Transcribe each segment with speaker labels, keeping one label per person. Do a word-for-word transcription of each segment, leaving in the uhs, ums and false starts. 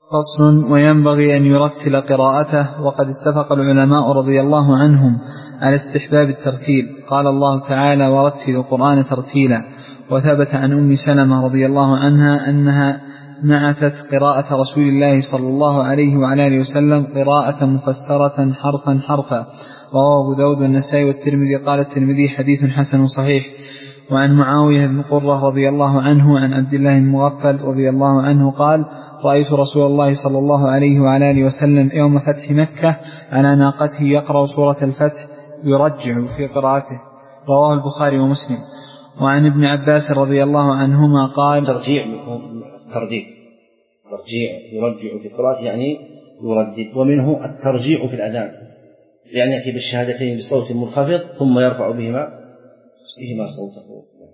Speaker 1: فصل. وينبغي أن يرتل قراءته. وقد اتفق العلماء رضي الله عنهم على استحباب الترتيل. قال الله تعالى: ورتل القرآن ترتيلا. وثبت عن أم سلمة رضي الله عنها أنها نعتت قراءة رسول الله صلى الله عليه وعلى آله وسلم قراءة مفسرة حرفا حرفا. رواه أبو داود والنسائي والترمذي. قال الترمذي: حديث حسن صحيح. وعن معاوية بن قرة رضي الله عنه عن عبد الله بن مغفل رضي الله عنه قال: رأيت رسول الله صلى الله عليه وعلى آله وسلم يوم فتح مكة على ناقته يقرأ سورة الفتح يرجع في قراءته. رواه البخاري ومسلم. وعن ابن عباس رضي الله عنهما قال:
Speaker 2: ترجيع ترديد ترجيع يرجع في قراءته يعني يردد. ومنه الترجيع في الأذان، يعني يأتي بالشهادتين بصوت منخفض ثم يرفع بهما بهما صوته.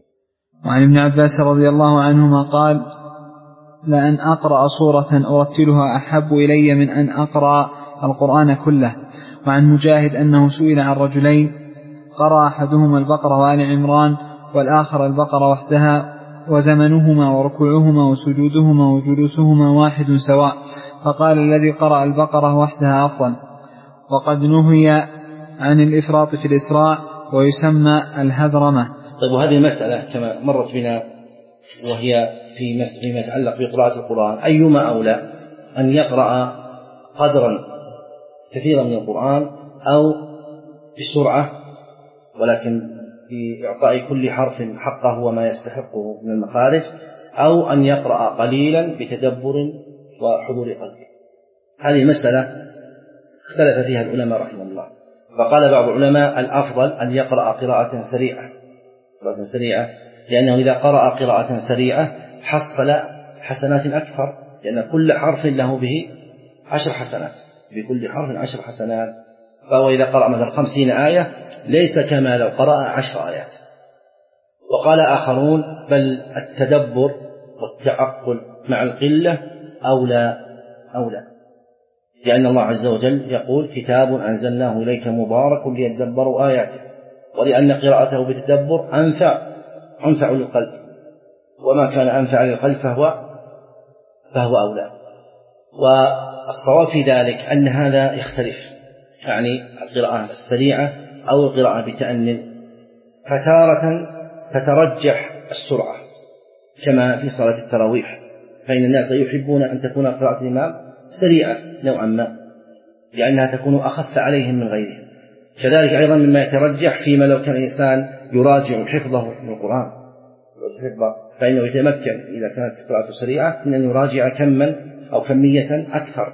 Speaker 1: وعن ابن عباس رضي الله عنهما قال: لأن أقرأ صورة أرتلها أحب إلي من أن أقرأ القرآن كله. وعن مجاهد أنه سئل عن رجلين قرأ أحدهما البقرة وآل عمران والآخر البقرة وحدها، وزمنهما وركوعهما وسجودهما وجلوسهما واحد سواء، فقال: الذي قرأ البقرة وحدها أفضل. وقد نهي عن الإفراط في الإسراع ويسمى الهذرمة.
Speaker 2: طيب، وهذه المسألة كما مرت بنا وهي في فيما يتعلق بقراءة القرآن، أيما أولى أن يقرأ قدرا كثيرا من القرآن أو بسرعة ولكن بإعطاء كل حرف حقه وما يستحقه من المخارج، أو أن يقرأ قليلا بتدبر وحضور قلب؟ هذه مسألة اختلف فيها العلماء رحمه الله. فقال بعض العلماء: الأفضل أن يقرأ قراءة سريعة قراءة سريعة لأنه إذا قرأ قراءة سريعة حصل حسنات أكثر، لأن كل حرف له به عشر حسنات، بكل حرف عشر حسنات. فهو إذا قرأ مثلا خمسين آية ليس كما لو قرأ عشر آيات. وقال آخرون: بل التدبر والتعقل مع القلة أولى أولى لأن الله عز وجل يقول: كتاب أنزلناه إليك مبارك ليدبروا آياته، ولأن قراءته بتدبر أنفع أنفع للقلب، وما كان أنفع للقلب فهو فهو أولى. والصواب في ذلك أن هذا يختلف، يعني القراءة السريعة أو القراءة بتأنٍ. فتارة تترجح السرعة كما في صلاة التراويح، فإن الناس يحبون أن تكون قراءة الإمام سريعة نوعا ما لأنها تكون أخف عليهم من غيرهم. كذلك أيضا مما يترجح فيما لو كان الإنسان يراجع حفظه من القرآن فإنه يتمكن إذا كانت قراءته سريعة من أن يراجع كما أو كمية أكثر.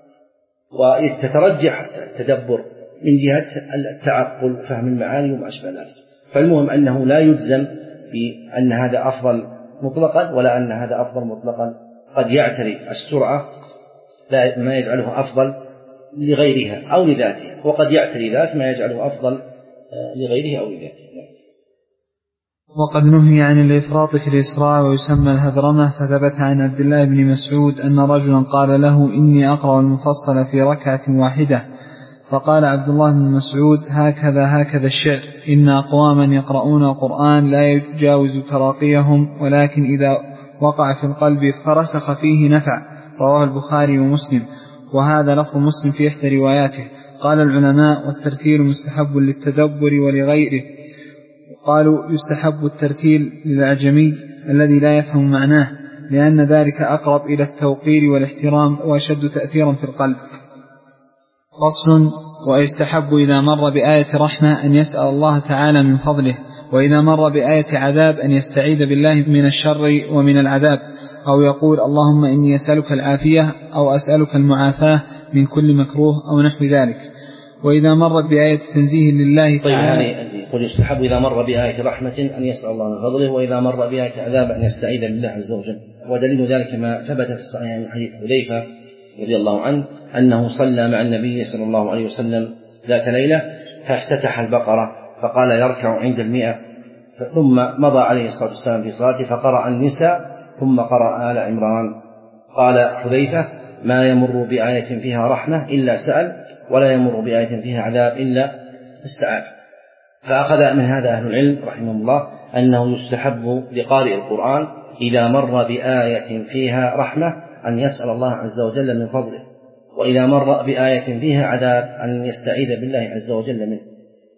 Speaker 2: وتترجح التدبر من جهة التعقل فهم المعاني وما أشبه ذلك. فالمهم أنه لا يجزم بأن هذا أفضل مطلقا ولا أن هذا أفضل مطلقا. قد يعتري السرعة لا ما يجعله أفضل لغيرها أو لذاتها، وقد يعتري ذات ما يجعله أفضل لغيره أو لذاته.
Speaker 1: وقد نهي عن الإفراط في الإسراء ويسمى الهذرمة. فثبت عن عبد الله بن مسعود أن رجلا قال له: إني أقرأ المفصل في ركعة واحدة. فقال عبد الله بن مسعود: هكذا هكذا الشعر، إن أقواما يقرؤون القرآن لا يجاوز تراقيهم، ولكن إذا وقع في القلب فرسخ فيه نفع. رواه البخاري ومسلم. وهذا لفظ مسلم في إحدى رواياته. قال العلماء: والترتيل مستحب للتدبر ولغيره. قالوا: يستحب الترتيل للأعجمي الذي لا يفهم معناه، لأن ذلك أقرب إلى التوقير والاحترام وأشد تأثيرا في القلب. فصل. ويستحب إذا مر بآية رحمة أن يسأل الله تعالى من فضله، وإذا مر بآية عذاب أن يستعيذ بالله من الشر ومن العذاب، أو يقول: اللهم إني أسألك العافية أو أسألك المعافاة من كل مكروه أو نحو ذلك. وإذا مر بآية تنزيه لله تعالى.
Speaker 2: طيب، يقول يستحب إذا مر بآية رحمة أن يسأل الله من فضله، وإذا مر بآية عذاب أن يستعيذ بالله عز وجل. ودليل ذلك ما ثبت في الصحيح من حديث حذيفة رضي الله عنه أنه صلى مع النبي صلى الله عليه وسلم ذات ليلة فافتتح البقرة فقال يركع عند المئة، ثم مضى عليه الصلاة والسلام في صلاته فقرأ النساء ثم قرأ آل عمران. قال حذيفة: ما يمر بآية فيها رحمة إلا سأل، ولا يمر بآية فيها عذاب إلا استعاذ. فأخذ من هذا أهل العلم رحمه الله أنه يستحب لقارئ القرآن إذا مر بآية فيها رحمة أن يسأل الله عز وجل من فضله، وإذا مر بآية فيها عذاب أن يستعيذ بالله عز وجل منه.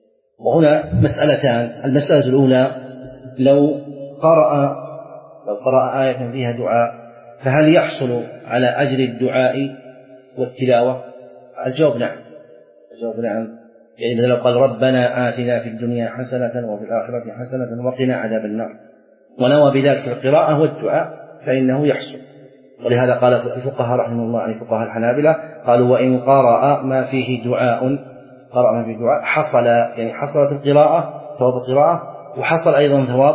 Speaker 2: وهنا مسألتان: المسألة الأولى، لو قرأ لو قرأ آية فيها دعاء فهل يحصل على أجر الدعاء والتلاوة؟ الجواب نعم. الجواب نعم، يعني لو قال ربنا آتنا في الدنيا حسنة وفي الآخرة حسنة وقنا عذاب النار، ونوى بذلك القراءة والدعاء، فإنه يحصل. ولهذا قال الفقهاء رحمه الله عن فقهاء الحنابلة قالوا: وإن قرأ ما فيه دعاء قرأ ما فيه دعاء حصل، يعني حصلت القراءة ثواب القراءة، وحصل أيضا ثواب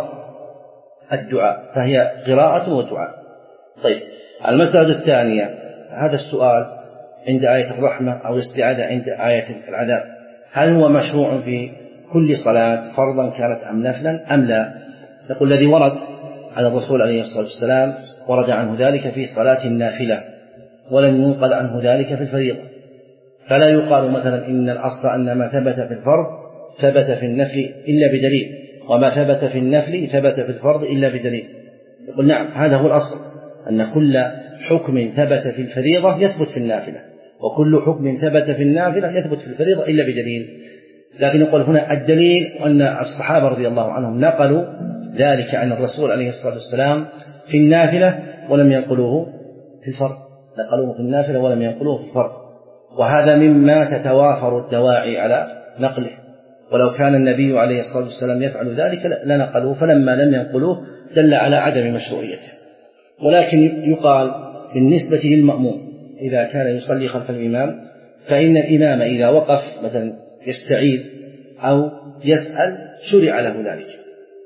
Speaker 2: الدعاء، فهي قراءة ودعاء. طيب، المسألة الثانية، هذا السؤال عند آية الرحمة أو الاستعاذة عند آية العذاب، هل هو مشروع في كل صلاة فرضا كانت أم نفلا أم لا؟ نقول الذي ورد على الرسول عليه الصلاة والسلام ورد عنه ذلك في صلاة النافلة، ولم ينقل عنه ذلك في الفريضة، فلا يقال مثلا إن الأصل أن ما ثبت في الفرض ثبت في النفل إلا بدليل، وما ثبت في النفل ثبت في الفرض إلا بدليل. يقول نعم، هذا هو الأصل، أن كل حكم ثبت في الفريضة يثبت في النافلة، وكل حكم ثبت في النافلة يثبت في الفريضة إلا بدليل. لكن يقول هنا الدليل أن الصحابة رضي الله عنهم نقلوا ذلك عن الرسول عليه الصلاة والسلام في النافلة ولم ينقلوه في الفرض، نقلوه في النافلة ولم ينقلوه في الفرض، وهذا مما تتوافر الدواعي على نقله. ولو كان النبي عليه الصلاة والسلام يفعل ذلك لنقلوه، فلما لم ينقلوه دل على عدم مشروعيته. ولكن يقال بالنسبة للمأموم إذا كان يصلي خلف الإمام، فإن الإمام إذا وقف مثلا يستعيذ أو يسأل شرع له ذلك،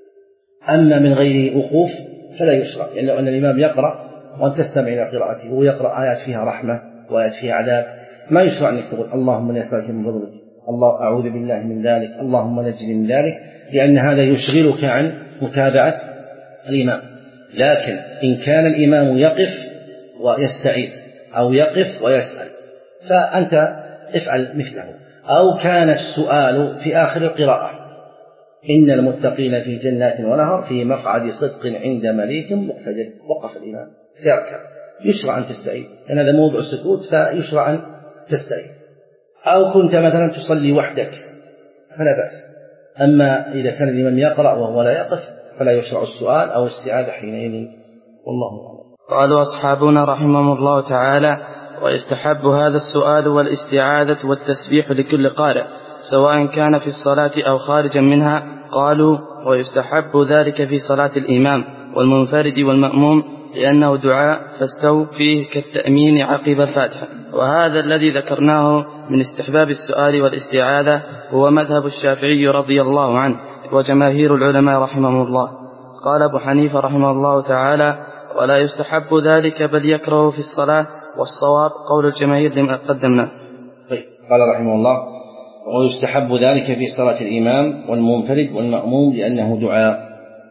Speaker 2: أما من غير وقوف فلا يشرع، يعني لو أن الإمام يقرأ وأن تستمع إلى قراءته ويقرأ آيات فيها رحمة وآيات فيها عذاب، ما يشرع أنك تقول اللهم لا يسألك من فضلك، الله أعوذ بالله من ذلك، اللهم نجني من ذلك، لأن هذا يشغلك عن متابعة الإمام. لكن إن كان الإمام يقف ويستعيذ أو يقف ويسأل فأنت افعل مثله. أو كان السؤال في آخر القراءة: إن المتقين في جنات ونهر في مقعد صدق عند مليك مقتدر، وقف الإمام سيركع، يشرع أن تستعيذ، لأن هذا موضع السكوت فيشرع أن تستعيذ. أو كنت مثلا تصلي وحدك فلا بأس، أما إذا كان الإمام يقرأ وهو لا يقف فلا يشرع السؤال أو الاستعاذة حينئذ، والله أعلم.
Speaker 3: قالوا أصحابنا رحمهم الله تعالى: ويستحب هذا السؤال والاستعاذة والتسبيح لكل قارئ سواء كان في الصلاة أو خارجا منها. قالوا: ويستحب ذلك في صلاة الإمام والمنفرد والمأموم لأنه دعاء فاستو فيه كالتأمين عقب الفاتحة. وهذا الذي ذكرناه من استحباب السؤال والاستعاذة هو مذهب الشافعي رضي الله عنه وجماهير العلماء رحمهم الله. قال أبو حنيفة رحمه الله تعالى: ولا يستحب ذلك بل يكره في الصلاة، والصواب قول الجماهير لما قدمنا.
Speaker 2: طيب، قال رحمه الله: ويستحب ذلك في صلاة الإمام والمنفرد والمأموم لأنه دعاء.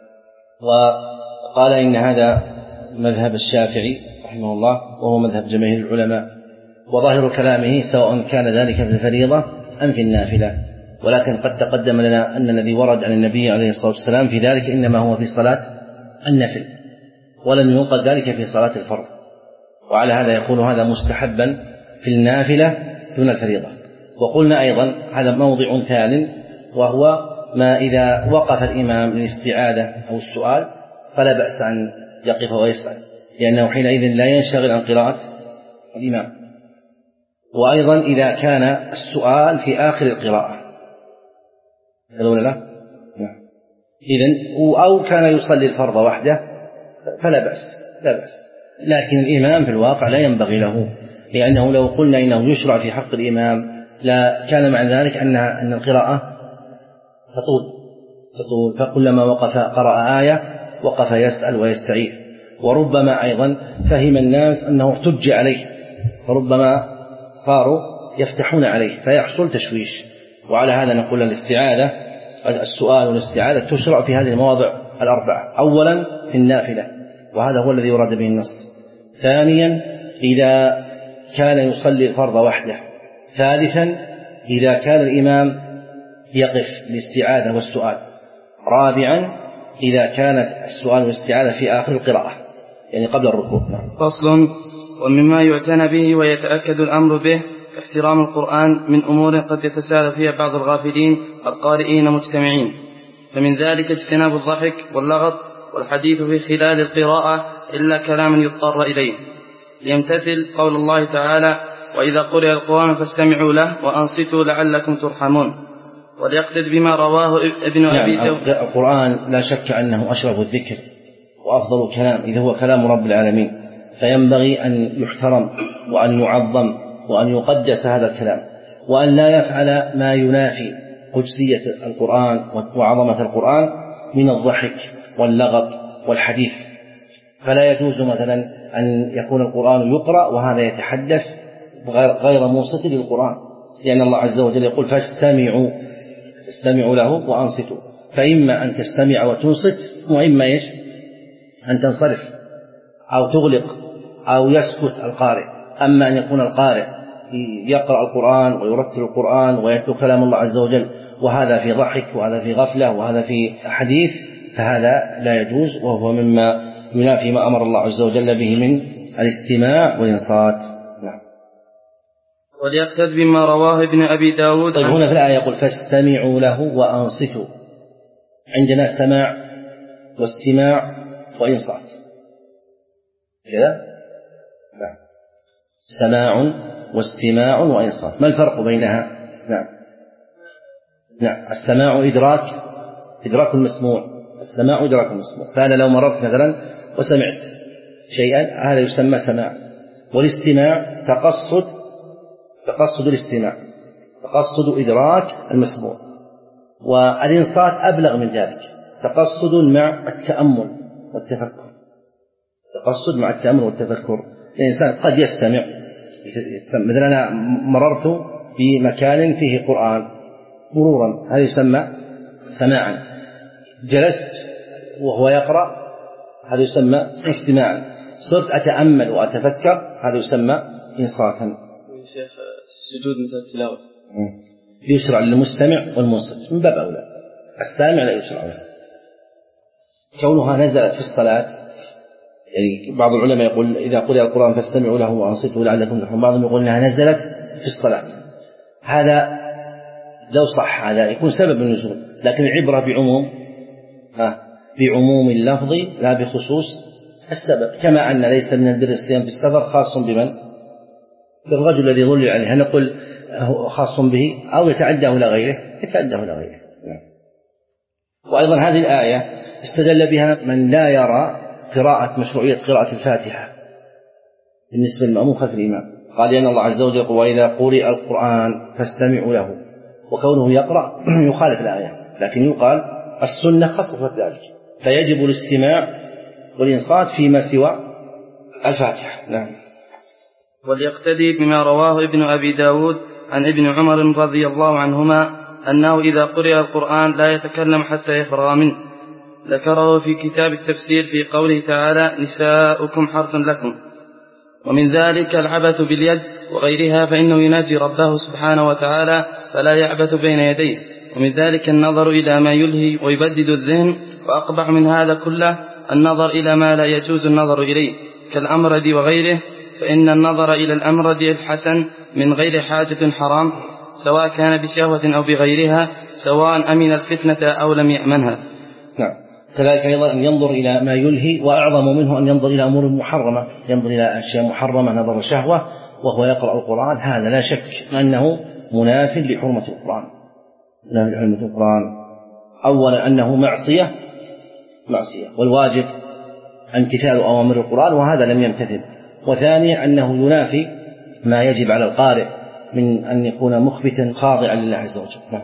Speaker 2: وقال إن هذا مذهب الشافعي رحمه الله وهو مذهب جماهير العلماء، وظاهر كلامه سواء كان ذلك في الفريضة أم في النافلة. ولكن قد تقدم لنا أن الذي ورد عن النبي عليه الصلاة والسلام في ذلك إنما هو في صلاة النفل، ولم ينقل ذلك في صلاة الفرض، وعلى هذا يكون هذا مستحبا في النافلة دون الفريضة. وقلنا أيضا هذا موضع ثانٍ، وهو ما إذا وقف الإمام للاستعاذة أو السؤال فلا بأس أن يقف ويسأل، لأنه حينئذ لا ينشغل عن قراءة الإمام. وأيضا إذا كان السؤال في آخر القراءة ولا لا؟ إذن أو كان يصلي الفرض وحده فلا بأس لا بأس لكن الإمام في الواقع لا ينبغي له، لأنه لو قلنا إنه يشرع في حق الإمام لا كان مع ذلك أن أن القراءة تطول تطول فكلما وقف قرأ آية وقف يسأل ويستعيذ. وربما أيضا فهم الناس أنه احتج عليه، فربما صاروا يفتحون عليه فيحصل تشويش. وعلى هذا نقول الاستعاذة السؤال والاستعاذة تشرع في هذه المواضع الأربعة: أولا في النافلة، وهذا هو الذي ورد به النص. ثانيا إذا كان يصلي الفرض وحده. ثالثا إذا كان الإمام يقف للاستعاذة والسؤال. رابعا إذا كانت السؤال والاستعاذة في آخر القراءة، يعني قبل الركوع.
Speaker 3: فصل: ومما يعتنى به ويتأكد الأمر به احترام القرآن من أمور قد يتساهل فيها بعض الغافلين القارئين مجتمعين، فمن ذلك اجتناب الضحك واللغط والحديث في خلال القراءة إلا كلاما يضطر إليه، ليمتثل قول الله تعالى: وإذا قرئ القرآن فاستمعوا له وأنصتوا لعلكم ترحمون. وليقتد بما رواه ابن أبي داود.
Speaker 2: القرآن لا شك أنه أشرف الذكر وأفضل الكلام إذا هو كلام رب العالمين، فينبغي أن يحترم وأن يعظم وأن يقدس هذا الكلام، وأن لا يفعل ما ينافي قدسية القرآن وعظمة القرآن من الضحك واللغط والحديث. فلا يجوز مثلا أن يكون القرآن يقرأ وهذا يتحدث غير منصت للقرآن، لأن الله عز وجل يقول: فاستمعوا استمعوا له وأنصتوا، فإما أن تستمع وتنصت، وإما إيش؟ أن تنصرف أو تغلق أو يسكت القارئ. أما أن يكون القارئ يقرأ القرآن ويرتل القرآن ويتلو كلام الله عز وجل وهذا في ضحك وهذا في غفلة وهذا في حديث، فهذا لا يجوز، وهو مما ينافي ما أمر الله عز وجل به من الاستماع والإنصات. نعم.
Speaker 3: وليقتد بما رواه ابن أبي داود.
Speaker 2: طيب، هنا في الآية يقول: فاستمعوا له وأنصتوا. عندنا سماع واستماع وإنصات كذا؟ نعم. سماع واستماع وإنصات، ما الفرق بينها؟ نعم نعم السماع إدراك إدراك المسموع، السماع إدراك المسموع. فأنا لو مررت مثلا وسمعت شيئا هذا يسمى سماع. والاستماع تقصد تقصد الاستماع، تقصد إدراك المسموع. والإنصات أبلغ من ذلك، تقصد مع التأمل والتفكر، تقصد مع التأمل والتفكر. الإنسان قد يستمع، مثلا أنا مررت بمكان فيه قرآن مرورا، هذا يسمى سماعا. جلست وهو يقرأ، هذا يسمى استماعا. صرت أتأمل وأتفكر، هذا يسمى إنصاتا.
Speaker 3: شيخ السجود مثل التلاوة
Speaker 2: يشرع للمستمع والمنصت من باب أولى، السامع لا يشرع له. كونها نزلت في الصلاة، يعني بعض العلماء يقول: إذا قرئ القرآن فاستمعوا له وأنصتوا لعلكم ترحمون. بعضهم يقول أنها نزلت في الصلاة. هذا لو صح هذا يكون سبب النزول، لكن العبرة بعموم ها بعموم اللفظ لا بخصوص السبب. كما أن ليس من البر الصيام في السفر خاص بمن؟ بالرجل الذي ظل عليه، هل نقول خاص به أو يتعداه إلى غيره؟ يتعداه إلى غيره. وأيضا هذه الآية استدل بها من لا يرى قراءة مشروعية قراءة الفاتحة بالنسبة للمأموم خلف الإمام. قال: لأن الله عز وجل يقول: وإذا قرئ القرآن فاستمعوا له. وكونه يقرأ يخالف الآية، لكن يقال السنة خصصت ذلك، فيجب الاستماع والإنصات فيما سوى الفاتحة. نعم.
Speaker 3: وليقتدي بما رواه ابن أبي داود عن ابن عمر رضي الله عنهما أنه إذا قرئ القرآن لا يتكلم حتى يفرغ منه. ذكره في كتاب التفسير في قوله تعالى: نساؤكم حرث لكم. ومن ذلك العبث باليد وغيرها، فإنه يناجي ربه سبحانه وتعالى فلا يعبث بين يديه. ومن ذلك النظر إلى ما يلهي ويبدد الذهن، وأقبح من هذا كله النظر إلى ما لا يجوز النظر إليه كالأمرد وغيره، فإن النظر إلى الأمرد الحسن من غير حاجة حرام، سواء كان بشهوة أو بغيرها، سواء أمن الفتنة أو لم يأمنها.
Speaker 2: نعم. كذلك أيضا أن ينظر إلى ما يلهي، وأعظم منه أن ينظر إلى أمور محرمة، ينظر إلى أشياء محرمة نظر شهوة وهو يقرأ القرآن، هذا لا شك أنه مناف لحرمة القرآن، مناف لحرمة القرآن. أولا أنه معصية معصية والواجب امتثال أوامر القرآن، وهذا لم يمتثل. وثانيا أنه ينافي ما يجب على القارئ من أن يكون مخبتا خاضعا لله عز وجل.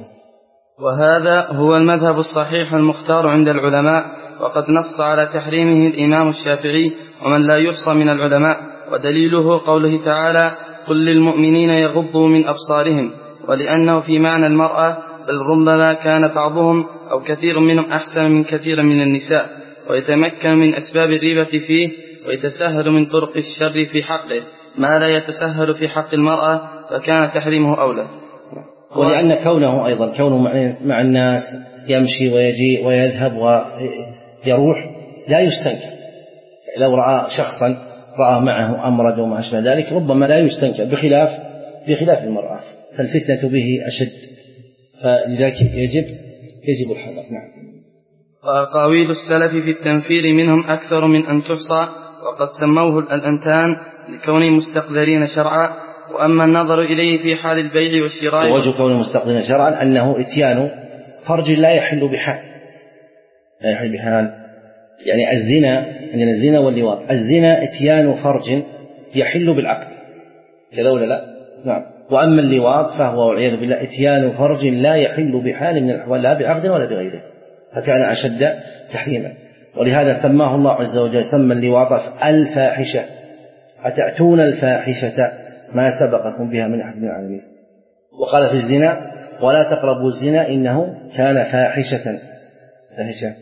Speaker 3: وهذا هو المذهب الصحيح المختار عند العلماء، وقد نص على تحريمه الإمام الشافعي ومن لا يحصى من العلماء. ودليله قوله تعالى: قل للمؤمنين يغضوا من أبصارهم. ولأنه في معنى المرأة، بل ربما كان بعضهم أو كثير منهم أحسن من كثير من النساء، ويتمكن من أسباب الريبة فيه، ويتسهل من طرق الشر في حقه ما لا يتسهل في حق المرأة، فكان تحريمه أولى.
Speaker 2: ولأن كونه أيضا كونه مع الناس يمشي ويجيء ويذهب ويروح لا يستنكر. لو رأى شخصا رأى معه أمرد وما أشبه ذلك ربما لا يستنكر، بخلاف بخلاف المرأة فالفتنة به أشد، فلذلك يجب يجب الحذر. نعم.
Speaker 3: وأقاويل السلف في التنفير منهم أكثر من أن تحصى، وقد سموه الأنتان لكونهم مستقذرين شرعا. وأما النظر إليه في حال البيع والشراء،
Speaker 2: ووجه كونه مستقذرين شرعا أنه إتيان فرج لا يحل بحال، لا يحل بحال، يعني الزنا عندنا الزنا واللواط، الزنا إتيان فرج يحل بالعقد كذا ولا لا؟ نعم. وأما اللواط فهو والعياذ بالله إتيان فرج لا يحل بحال من الأحوال، لا بعقد ولا بغيره، فكان أشد تحريما. ولهذا سماه الله عز وجل، سمى اللواط الفاحشة، أتأتون الفاحشة ما سبقكم بها من أحد من العالمين. وقال في الزنا ولا تقربوا الزنا إنه كان فاحشة فاحشة،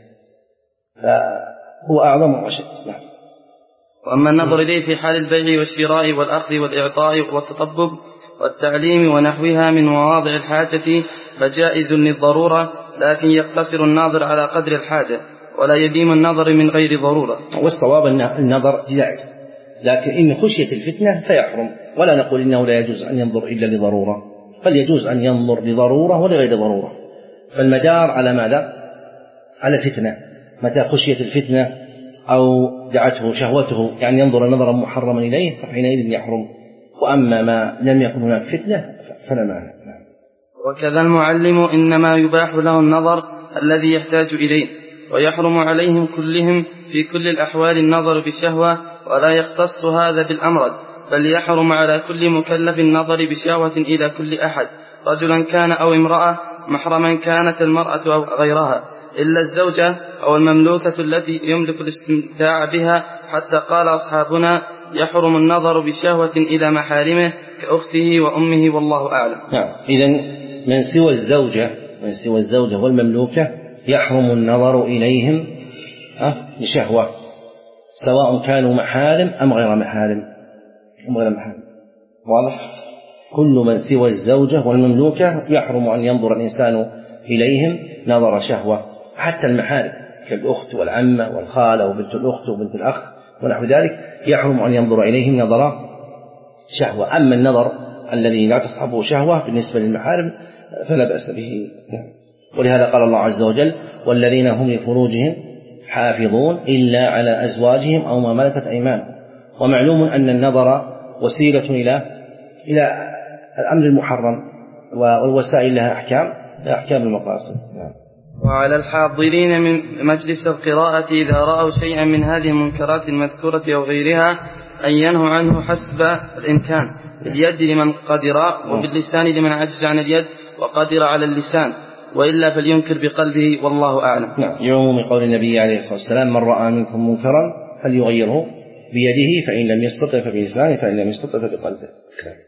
Speaker 2: فهو أعظم وأشد. نعم.
Speaker 3: وأما النظر إليه في حال البيع والشراء والأخذ والإعطاء والتطبب والتعليم ونحوها من مواضع الحاجة فجائز للضرورة، لكن يقتصر الناظر على قدر الحاجة ولا يديم النظر من غير ضرورة.
Speaker 2: والصواب أن النظر جائز، لكن إن خشية الفتنة فيحرم، ولا نقول إنه لا يجوز أن ينظر إلا لضرورة، بل يجوز أن ينظر لضرورة ولغير ضرورة. فالمدار على ماذا؟ على فتنة، متى خشية الفتنة أو دعته شهوته يعني ينظر نظرا محرما إليه فحينئذ يحرم، وأما ما لم يكن هناك فتنة فلا معنى.
Speaker 3: وكذا المعلم إنما يباح له النظر الذي يحتاج إليه، ويحرم عليهم كلهم في كل الأحوال النظر بشهوة، ولا يختص هذا بالأمرد، بل يحرم على كل مكلف النظر بشهوة إلى كل أحد، رجلا كان أو امرأة، محرما كانت المرأة أو غيرها، إلا الزوجة أو المملوكة التي يملك الاستمتاع بها، حتى قال أصحابنا يحرم النظر بشهوة إلى محارمه كأخته وأمه والله أعلم.
Speaker 2: نعم. إذن من سوى الزوجة من سوى الزوجة والمملوكة يحرم النظر إليهم لشهوة، سواء كانوا محارم أم غير محارم أم غير محارم. واضح؟ كل من سوى الزوجة والمملوكة يحرم أن ينظر الإنسان إليهم نظر شهوة، حتى المحارم كالأخت والعمة والخالة وبنت الأخت وبنت الأخ ونحو ذلك يحرم أن ينظر إليهم نظر شهوة. أما النظر الذي لا تصحبه شهوة بالنسبة للمحارم فلا بأس به. ولهذا قال الله عز وجل والذين هم لفروجهم حافظون إلا على أزواجهم أو ما ملكت أيمانهم. ومعلوم أن النظر وسيلة إلى إلى الأمر المحرم، والوسائل لها أحكام لها أحكام المقاصد.
Speaker 3: وعلى الحاضرين من مجلس القراءة إذا رأوا شيئا من هذه المنكرات المذكورة أو غيرها أن ينهوا عنه حسب الإمكان، باليد لمن قدر وباللسان لمن عجز عن اليد وقدر على اللسان، وإلا فلينكر بقلبه والله أعلم.
Speaker 2: نعم. يوم قول النبي عليه الصلاة والسلام من رأى منكم منكرا فليغيره بيده فإن لم يستطع فبلسانه فإن لم يستطع فبقلبه.